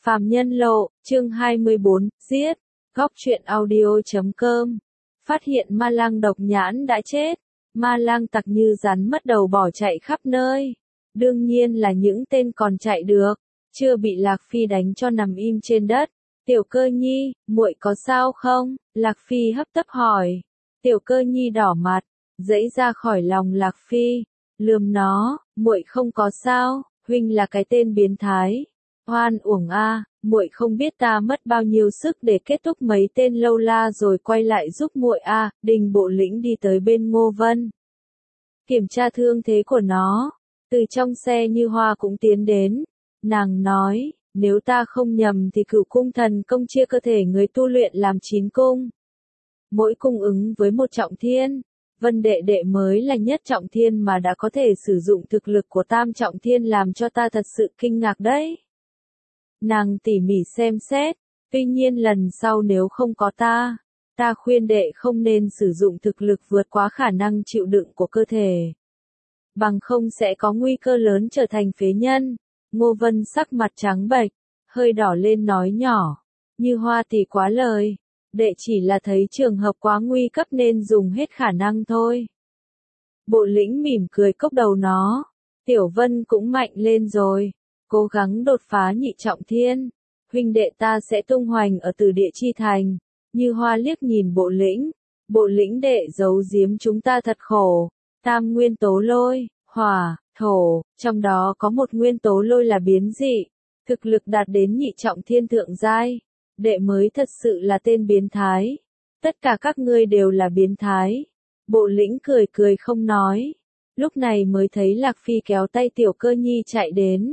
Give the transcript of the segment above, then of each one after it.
Phàm Nhân Lộ, chương 24, giết. Góc truyện audio.com. Phát hiện ma lang độc nhãn đã chết. Ma lang tặc như rắn mất đầu bỏ chạy khắp nơi. Đương nhiên là những tên còn chạy được, chưa bị Lạc Phi đánh cho nằm im trên đất. Tiểu Cơ Nhi, muội có sao không? Lạc Phi hấp tấp hỏi. Tiểu Cơ Nhi đỏ mặt, giãy ra khỏi lòng Lạc Phi, lườm nó, muội không có sao, huynh là cái tên biến thái. Hoan uổng a, muội không biết ta mất bao nhiêu sức để kết thúc mấy tên lâu la rồi quay lại giúp muội a. Đình Bộ Lĩnh đi tới bên Ngô Vân, kiểm tra thương thế của nó. Từ trong xe Như Hoa cũng tiến đến. Nàng nói, nếu ta không nhầm thì Cửu Cung Thần Công chia cơ thể người tu luyện làm 9 cung. Mỗi cung ứng với một trọng thiên. Vân đệ đệ mới là nhất trọng thiên mà đã có thể sử dụng thực lực của tam trọng thiên, làm cho ta thật sự kinh ngạc đấy. Nàng tỉ mỉ xem xét, tuy nhiên lần sau nếu không có ta khuyên đệ không nên sử dụng thực lực vượt quá khả năng chịu đựng của cơ thể. Bằng không sẽ có nguy cơ lớn trở thành phế nhân. Ngô Vân sắc mặt trắng bệch, hơi đỏ lên nói nhỏ, Như Hoa tỷ quá lời, đệ chỉ là thấy trường hợp quá nguy cấp nên dùng hết khả năng thôi. Bộ Lĩnh mỉm cười cốc đầu nó, Tiểu Vân cũng mạnh lên rồi, cố gắng đột phá nhị trọng thiên, huynh đệ ta sẽ tung hoành ở Tử Địa Chi Thành. Như Hoa liếc nhìn Bộ Lĩnh đệ giấu giếm chúng ta thật khổ. Tam nguyên tố lôi, hỏa, thổ, trong đó có một nguyên tố lôi là biến dị, thực lực đạt đến nhị trọng thiên thượng giai, đệ mới thật sự là tên biến thái. Tất cả các ngươi đều là biến thái. Bộ Lĩnh cười cười không nói, lúc này mới thấy Lạc Phi kéo tay Tiểu Cơ Nhi chạy đến.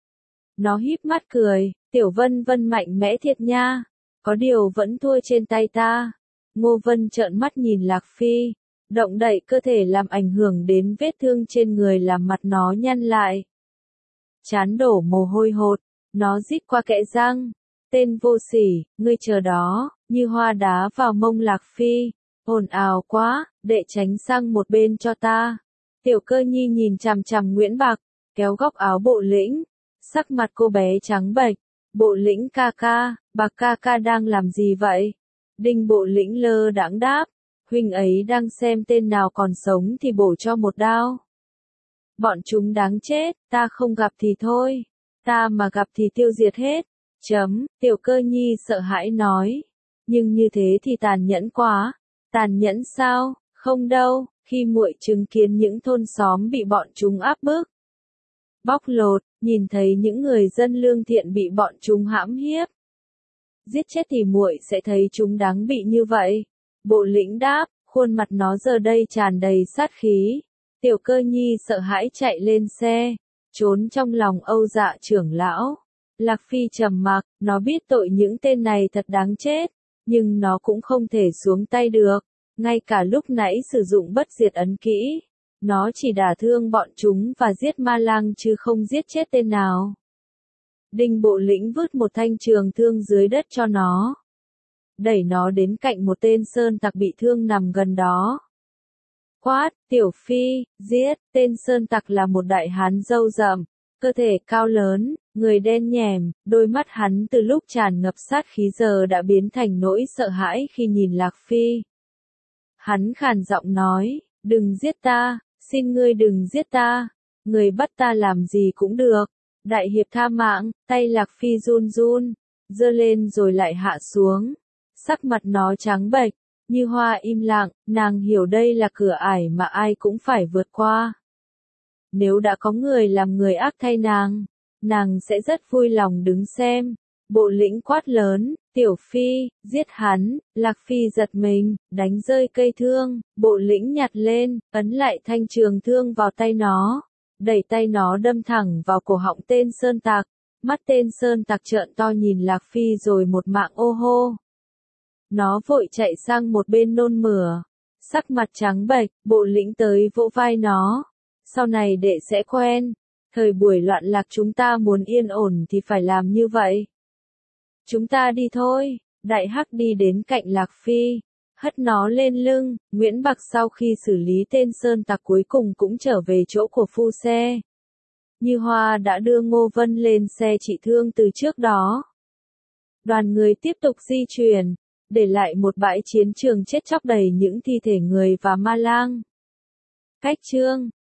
Nó híp mắt cười, Tiểu Vân Vân mạnh mẽ thiệt nha, có điều vẫn thua trên tay ta. Ngô Vân trợn mắt nhìn Lạc Phi, động đậy cơ thể làm ảnh hưởng đến vết thương trên người, làm mặt nó nhăn lại. Chán đổ mồ hôi hột, nó rít qua kẽ răng, tên vô sỉ, ngươi chờ đó. Như Hoa đá vào mông Lạc Phi, ồn ào quá, đệ tránh sang một bên cho ta. Tiểu Cơ Nhi nhìn chằm chằm Nguyễn Bạc, kéo góc áo Bộ Lĩnh, sắc mặt cô bé trắng bệch. Bộ Lĩnh ca ca, Bạc ca ca đang làm gì vậy? Đinh Bộ Lĩnh lơ đãng đáp, huynh ấy đang xem tên nào còn sống thì bổ cho một đao. Bọn chúng đáng chết, ta không gặp thì thôi, ta mà gặp thì tiêu diệt hết. Tiểu Cơ Nhi sợ hãi nói, nhưng như thế thì tàn nhẫn quá. Tàn nhẫn sao? Không đâu, khi muội chứng kiến những thôn xóm bị bọn chúng áp bức, bóc lột, nhìn thấy những người dân lương thiện bị bọn chúng hãm hiếp, giết chết thì muội sẽ thấy chúng đáng bị như vậy. Bộ Lĩnh đáp, khuôn mặt nó giờ đây tràn đầy sát khí. Tiểu Cơ Nhi sợ hãi chạy lên xe, trốn trong lòng Âu Dạ trưởng lão. Lạc Phi trầm mặc, nó biết tội những tên này thật đáng chết, nhưng nó cũng không thể xuống tay được. Ngay cả lúc nãy sử dụng bất diệt ấn kỹ, nó chỉ đả thương bọn chúng và giết ma lang chứ không giết chết tên nào. Đinh Bộ Lĩnh vứt một thanh trường thương dưới đất cho nó, đẩy nó đến cạnh một tên sơn tặc bị thương nằm gần đó. Quát, Tiểu Phi, giết. Tên sơn tặc là một đại hán râu rậm, cơ thể cao lớn, người đen nhèm, đôi mắt hắn từ lúc tràn ngập sát khí giờ đã biến thành nỗi sợ hãi khi nhìn Lạc Phi. Hắn khàn giọng nói, đừng giết ta, xin ngươi đừng giết ta, người bắt ta làm gì cũng được. Đại hiệp tha mạng. Tay Lạc Phi run run, giơ lên rồi lại hạ xuống, sắc mặt nó trắng bệch. Như Hoa im lặng, nàng hiểu đây là cửa ải mà ai cũng phải vượt qua. Nếu đã có người làm người ác thay nàng sẽ rất vui lòng đứng xem. Bộ Lĩnh quát lớn, Tiểu Phi, giết hắn. Lạc Phi giật mình, đánh rơi cây thương. Bộ Lĩnh nhặt lên, ấn lại thanh trường thương vào tay nó, đẩy tay nó đâm thẳng vào cổ họng tên sơn tặc. Mắt tên sơn tặc trợn to nhìn Lạc Phi rồi một mạng ô hô. Nó vội chạy sang một bên nôn mửa, sắc mặt trắng bệch. Bộ Lĩnh tới vỗ vai nó, sau này đệ sẽ quen. Thời buổi loạn lạc chúng ta muốn yên ổn thì phải làm như vậy. Chúng ta đi thôi. Đại hắc đi đến cạnh Lạc Phi, hất nó lên lưng. Nguyễn Bạc sau khi xử lý tên sơn tặc cuối cùng cũng trở về chỗ của phu xe. Như Hoa đã đưa Ngô Vân lên xe trị thương từ trước đó. Đoàn người tiếp tục di chuyển, để lại một bãi chiến trường chết chóc đầy những thi thể người và ma lang. Cách chương